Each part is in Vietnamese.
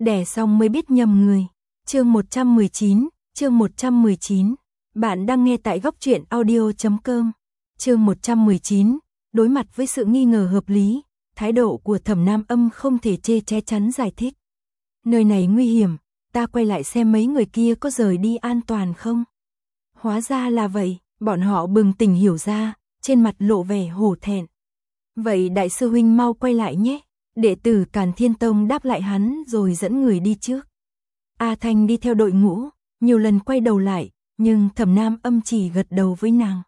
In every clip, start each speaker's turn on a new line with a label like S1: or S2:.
S1: đẻ xong mới biết nhầm người. Chương 119, bạn đang nghe tại góc truyện audio.com. Chương 119, đối mặt với sự nghi ngờ hợp lý, thái độ của Thẩm Nam Âm không thể che chắn giải thích. Nơi này nguy hiểm, ta quay lại xem mấy người kia có rời đi an toàn không. Hóa ra là vậy, bọn họ bừng tỉnh hiểu ra, trên mặt lộ vẻ hổ thẹn. Vậy đại sư huynh mau quay lại nhé. Đệ tử Càn Thiên Tông đáp lại hắn rồi dẫn người đi trước. A Thanh đi theo đội ngũ, nhiều lần quay đầu lại, nhưng Thẩm Nam Âm chỉ gật đầu với nàng.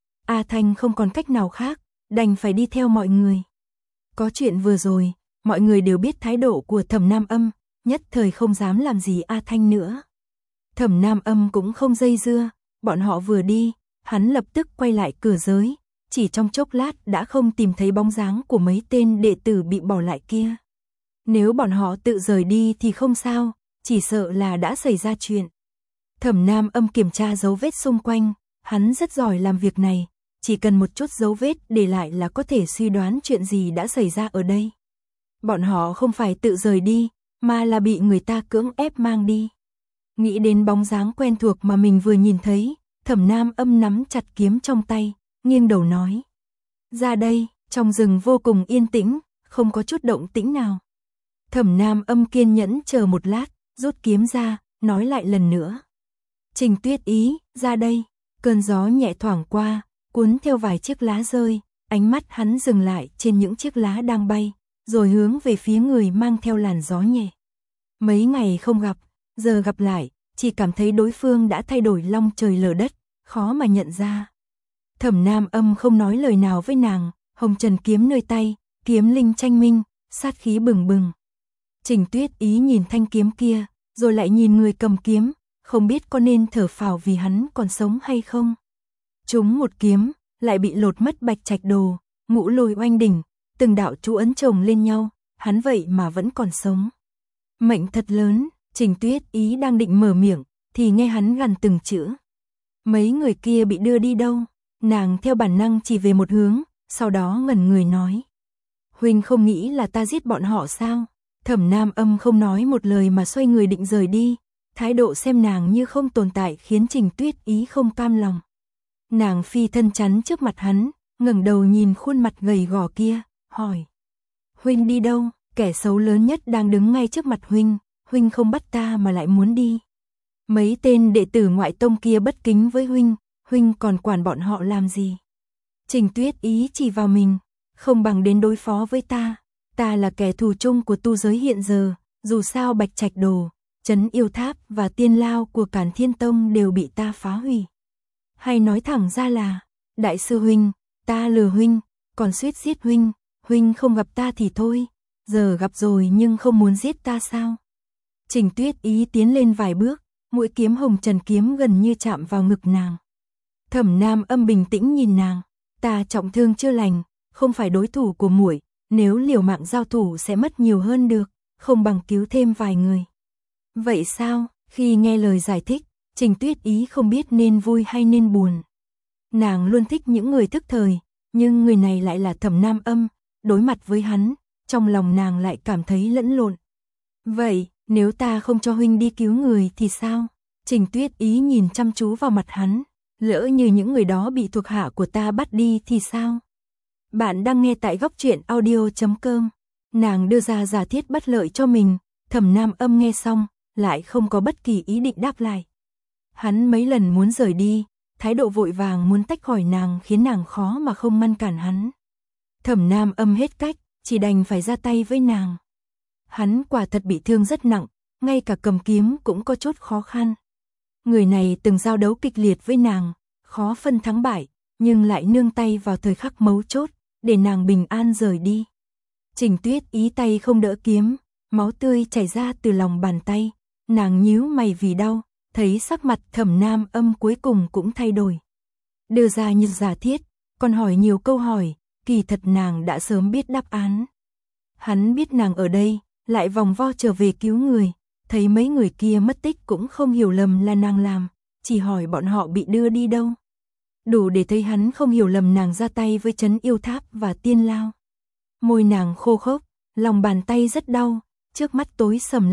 S1: A Thanh không còn cách nào khác, đành phải đi theo mọi người. Có chuyện vừa rồi, mọi người đều biết thái độ của Thẩm Nam Âm, nhất thời không dám làm gì A Thanh nữa. Thẩm Nam Âm cũng không dây dưa, bọn họ vừa đi, hắn lập tức quay lại cửa giới, chỉ trong chốc lát đã không tìm thấy bóng dáng của mấy tên đệ tử bị bỏ lại kia. Nếu bọn họ tự rời đi thì không sao, chỉ sợ là đã xảy ra chuyện. Thẩm Nam Âm kiểm tra dấu vết xung quanh, hắn rất giỏi làm việc này, chỉ cần một chút dấu vết để lại là có thể suy đoán chuyện gì đã xảy ra ở đây. Bọn họ không phải tự rời đi, mà là bị người ta cưỡng ép mang đi. Nghĩ đến bóng dáng quen thuộc mà mình vừa nhìn thấy, Thẩm Nam Âm nắm chặt kiếm trong tay, nghiêng đầu nói. Ra đây, trong rừng vô cùng yên tĩnh, không có chút động tĩnh nào. Thẩm Nam Âm kiên nhẫn chờ một lát, rút kiếm ra, nói lại lần nữa. Trình Tuyết Ý, ra đây. Cơn gió nhẹ thoảng qua, cuốn theo vài chiếc lá rơi, ánh mắt hắn dừng lại trên những chiếc lá đang bay, rồi hướng về phía người mang theo làn gió nhẹ. Mấy ngày không gặp, giờ gặp lại, chỉ cảm thấy đối phương đã thay đổi long trời lở đất, khó mà nhận ra. Thẩm Nam Âm không nói lời nào với nàng, hồng trần kiếm nơi tay, kiếm linh tranh minh, sát khí bừng bừng. Trình Tuyết Ý nhìn thanh kiếm kia, rồi lại nhìn người cầm kiếm, không biết có nên thở phào vì hắn còn sống hay không. Trúng một kiếm, lại bị lột mất Bạch Trạch Đồ, Ngũ Lôi Oanh Đỉnh, từng đạo chú ấn chồng lên nhau, hắn vậy mà vẫn còn sống. Mệnh thật lớn. Trình Tuyết Ý đang định mở miệng, thì nghe hắn gằn từng chữ. Mấy người kia bị đưa đi đâu? Nàng theo bản năng chỉ về một hướng, sau đó ngẩn người nói. Huynh không nghĩ là ta giết bọn họ sao? Thẩm Nam Âm không nói một lời mà xoay người định rời đi, thái độ xem nàng như không tồn tại khiến Trình Tuyết Ý không cam lòng. Nàng phi thân chắn trước mặt hắn, ngẩng đầu nhìn khuôn mặt gầy gò kia, hỏi. Huynh đi đâu? Kẻ xấu lớn nhất đang đứng ngay trước mặt huynh. Huynh không bắt ta mà lại muốn đi. Mấy tên đệ tử ngoại tông kia bất kính với huynh còn quản bọn họ làm gì? Trình Tuyết Ý chỉ vào mình, không bằng đến đối phó với ta. Ta là kẻ thù chung của tu giới hiện giờ, dù sao Bạch Trạch Đồ, Trấn Yêu Tháp và Tiên Lao của Càn Thiên Tông đều bị ta phá hủy. Hay nói thẳng ra là, đại sư huynh, ta lừa huynh, còn suýt giết huynh không gặp ta thì thôi, giờ gặp rồi nhưng không muốn giết ta sao? Trình Tuyết Ý tiến lên vài bước, mũi kiếm hồng trần kiếm gần như chạm vào ngực nàng. Thẩm Nam Âm bình tĩnh nhìn nàng, ta trọng thương chưa lành, không phải đối thủ của muội, nếu liều mạng giao thủ sẽ mất nhiều hơn được, không bằng cứu thêm vài người. Vậy sao? Khi nghe lời giải thích, Trình Tuyết Ý không biết nên vui hay nên buồn. Nàng luôn thích những người thức thời, nhưng người này lại là Thẩm Nam Âm, đối mặt với hắn, trong lòng nàng lại cảm thấy lẫn lộn. Vậy, nếu ta không cho huynh đi cứu người thì sao? Trình Tuyết Ý nhìn chăm chú vào mặt hắn, lỡ như những người đó bị thuộc hạ của ta bắt đi thì sao? Bạn đang nghe tại góc truyện audio.com. Nàng đưa ra giả thiết bất lợi cho mình, Thẩm Nam Âm nghe xong, lại không có bất kỳ ý định đáp lại. Hắn mấy lần muốn rời đi, thái độ vội vàng muốn tách khỏi nàng khiến nàng khó mà không ngăn cản hắn. Thẩm Nam Âm hết cách, chỉ đành phải ra tay với nàng. Hắn quả thật bị thương rất nặng, ngay cả cầm kiếm cũng có chút khó khăn. Người này từng giao đấu kịch liệt với nàng, khó phân thắng bại, nhưng lại nương tay vào thời khắc mấu chốt, để nàng bình an rời đi. Trình Tuyết Ý tay không đỡ kiếm, máu tươi chảy ra từ lòng bàn tay, nàng nhíu mày vì đau, thấy sắc mặt Thẩm Nam Âm cuối cùng cũng thay đổi. Đưa ra như giả thiết, còn hỏi nhiều câu hỏi, kỳ thật nàng đã sớm biết đáp án. Hắn biết nàng ở đây, lại vòng vo trở về cứu người, thấy mấy người kia mất tích cũng không hiểu lầm là nàng làm, chỉ hỏi bọn họ bị đưa đi đâu. Đủ để thấy hắn không hiểu lầm nàng ra tay với Trấn Yêu Tháp và Tiên Lao. Môi nàng khô khốc, lòng bàn tay rất đau, trước mắt tối sầm lại,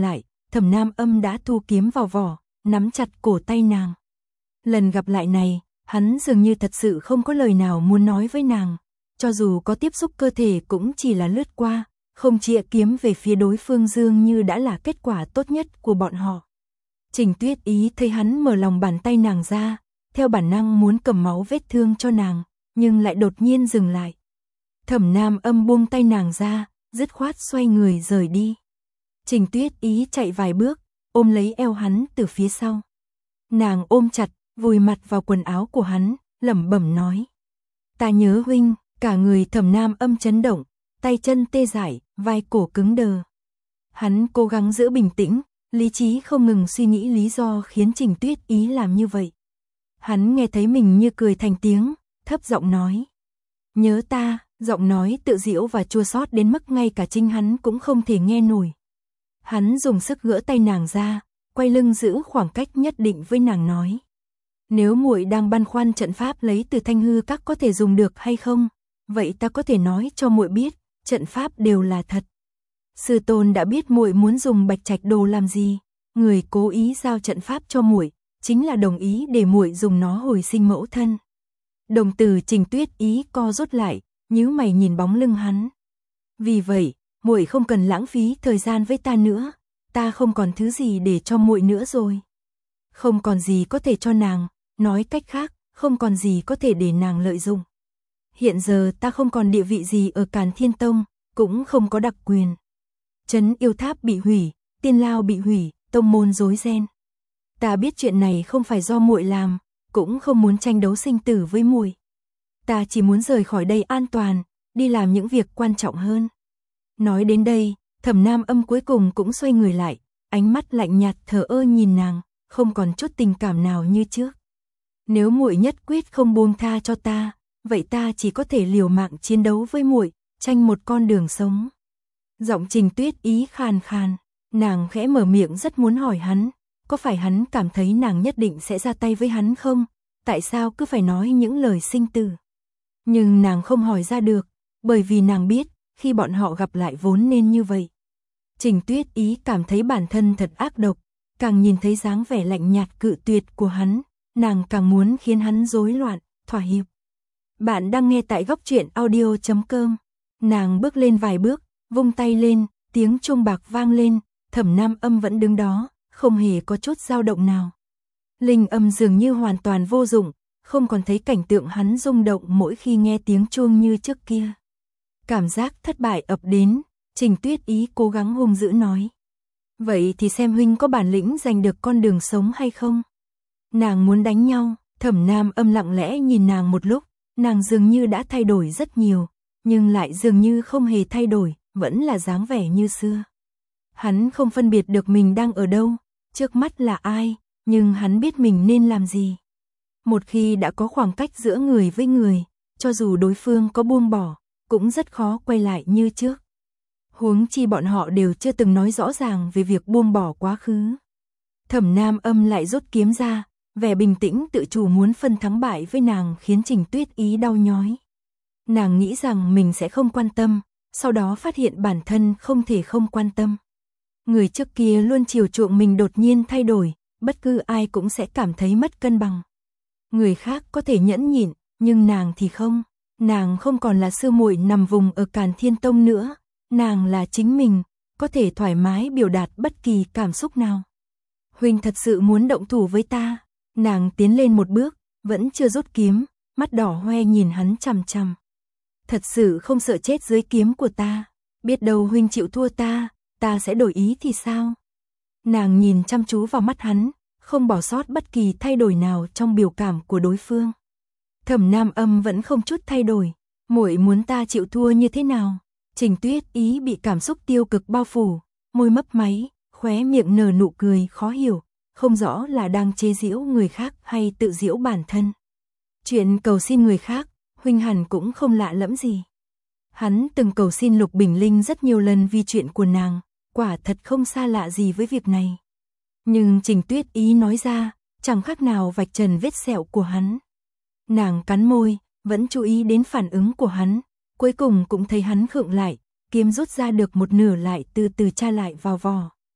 S1: Thẩm Nam Âm đã thu kiếm vào vỏ, nắm chặt cổ tay nàng. Lần gặp lại này, hắn dường như thật sự không có lời nào muốn nói với nàng, cho dù có tiếp xúc cơ thể cũng chỉ là lướt qua, không chĩa kiếm về phía đối phương dường như đã là kết quả tốt nhất của bọn họ. Trình Tuyết Ý thấy hắn mở lòng bàn tay nàng ra, theo bản năng muốn cầm máu vết thương cho nàng, nhưng lại đột nhiên dừng lại. Thẩm Nam Âm buông tay nàng ra, dứt khoát xoay người rời đi. Trình Tuyết Ý chạy vài bước, ôm lấy eo hắn từ phía sau. Nàng ôm chặt, vùi mặt vào quần áo của hắn, lẩm bẩm nói: "Ta nhớ huynh." Cả người Thẩm Nam Âm chấn động, tay chân tê dại, vai cổ cứng đờ. Hắn cố gắng giữ bình tĩnh, lý trí không ngừng suy nghĩ lý do khiến Trình Tuyết Ý làm như vậy. Hắn nghe thấy mình như cười thành tiếng, thấp giọng nói: "Nhớ ta." Giọng nói tự giễu và chua xót đến mức ngay cả chính hắn cũng không thể nghe nổi. Hắn dùng sức gỡ tay nàng ra, quay lưng giữ khoảng cách nhất định với nàng nói: "Nếu muội đang băn khoăn trận pháp lấy từ Thanh Hư Các có thể dùng được hay không, vậy ta có thể nói cho muội biết, trận pháp đều là thật. Sư tôn đã biết muội muốn dùng Bạch Trạch Đồ làm gì, người cố ý giao trận pháp cho muội, chính là đồng ý để muội dùng nó hồi sinh mẫu thân." Đồng tử Trình Tuyết Ý co rút lại, nhíu mày nhìn bóng lưng hắn. "Vì vậy, muội không cần lãng phí thời gian với ta nữa, ta không còn thứ gì để cho muội nữa rồi." Không còn gì có thể cho nàng, nói cách khác, không còn gì có thể để nàng lợi dụng. Hiện giờ ta không còn địa vị gì ở Càn Thiên Tông, cũng không có đặc quyền. Trấn Yêu Tháp bị hủy, Tiên Lao bị hủy, tông môn rối ren. Ta biết chuyện này không phải do muội làm, cũng không muốn tranh đấu sinh tử với muội. Ta chỉ muốn rời khỏi đây an toàn, đi làm những việc quan trọng hơn. Nói đến đây, Thẩm Nam Âm cuối cùng cũng xoay người lại, ánh mắt lạnh nhạt thờ ơ nhìn nàng, không còn chút tình cảm nào như trước. Nếu muội nhất quyết không buông tha cho ta, vậy ta chỉ có thể liều mạng chiến đấu với muội, tranh một con đường sống. Giọng Trình Tuyết Ý khàn khàn, nàng khẽ mở miệng rất muốn hỏi hắn, có phải hắn cảm thấy nàng nhất định sẽ ra tay với hắn không? Tại sao cứ phải nói những lời sinh tử? Nhưng nàng không hỏi ra được, bởi vì nàng biết, khi bọn họ gặp lại vốn nên như vậy. Trình Tuyết Ý cảm thấy bản thân thật ác độc, càng nhìn thấy dáng vẻ lạnh nhạt cự tuyệt của hắn, nàng càng muốn khiến hắn rối loạn, thỏa hiệp. Bạn đang nghe tại góc truyện audio.com. Nàng bước lên vài bước, vung tay lên, tiếng chuông bạc vang lên, Thẩm Nam Âm vẫn đứng đó, không hề có chút dao động nào. Linh âm dường như hoàn toàn vô dụng, không còn thấy cảnh tượng hắn rung động mỗi khi nghe tiếng chuông như trước kia. Cảm giác thất bại ập đến, Trình Tuyết Ý cố gắng hung dữ nói: "Vậy thì xem huynh có bản lĩnh giành được con đường sống hay không?" Nàng muốn đánh nhau. Thẩm Nam Âm lặng lẽ nhìn nàng một lúc, nàng dường như đã thay đổi rất nhiều, nhưng lại dường như không hề thay đổi, vẫn là dáng vẻ như xưa. Hắn không phân biệt được mình đang ở đâu, trước mắt là ai, nhưng hắn biết mình nên làm gì. Một khi đã có khoảng cách giữa người với người, cho dù đối phương có buông bỏ, cũng rất khó quay lại như trước. Huống chi bọn họ đều chưa từng nói rõ ràng về việc buông bỏ quá khứ. Thẩm Nam Âm lại rút kiếm ra, vẻ bình tĩnh tự chủ muốn phân thắng bại với nàng khiến Trình Tuyết Ý đau nhói. Nàng nghĩ rằng mình sẽ không quan tâm, sau đó phát hiện bản thân không thể không quan tâm. Người trước kia luôn chiều chuộng mình đột nhiên thay đổi, bất cứ ai cũng sẽ cảm thấy mất cân bằng. Người khác có thể nhẫn nhịn, nhưng nàng thì không. Nàng không còn là sư muội nằm vùng ở Càn Thiên Tông nữa, nàng là chính mình, có thể thoải mái biểu đạt bất kỳ cảm xúc nào. "Huynh thật sự muốn động thủ với ta?" Nàng tiến lên một bước, vẫn chưa rút kiếm, mắt đỏ hoe nhìn hắn chằm chằm. "Thật sự không sợ chết dưới kiếm của ta? Biết đâu huynh chịu thua ta sẽ đổi ý thì sao?" Nàng nhìn chăm chú vào mắt hắn, không bỏ sót bất kỳ thay đổi nào trong biểu cảm của đối phương. Thẩm Nam Âm vẫn không chút thay đổi. "Muội muốn ta chịu thua như thế nào?" Trình Tuyết Ý bị cảm xúc tiêu cực bao phủ, môi mấp máy, khóe miệng nở nụ cười khó hiểu, không rõ là đang chế giễu người khác hay tự giễu bản thân. Chuyện cầu xin người khác, huynh hẳn cũng không lạ lẫm gì. Hắn từng cầu xin Lục Bình Linh rất nhiều lần vì chuyện của nàng, quả thật không xa lạ gì với việc này. Nhưng Trình Tuyết Ý nói ra, chẳng khác nào vạch trần vết sẹo của hắn. Nàng cắn môi, vẫn chú ý đến phản ứng của hắn, cuối cùng cũng thấy hắn khựng lại, kiếm rút ra được một nửa lại từ từ tra lại vào vỏ.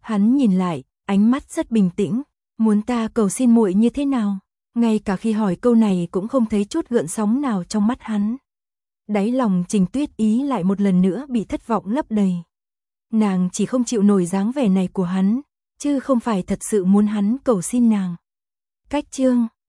S1: Hắn nhìn lại, ánh mắt rất bình tĩnh, muốn ta cầu xin muội như thế nào? Ngay cả khi hỏi câu này cũng không thấy chút gợn sóng nào trong mắt hắn. Đáy lòng Trình Tuyết Ý lại một lần nữa bị thất vọng lấp đầy. Nàng chỉ không chịu nổi dáng vẻ này của hắn, chứ không phải thật sự muốn hắn cầu xin nàng. Cách chương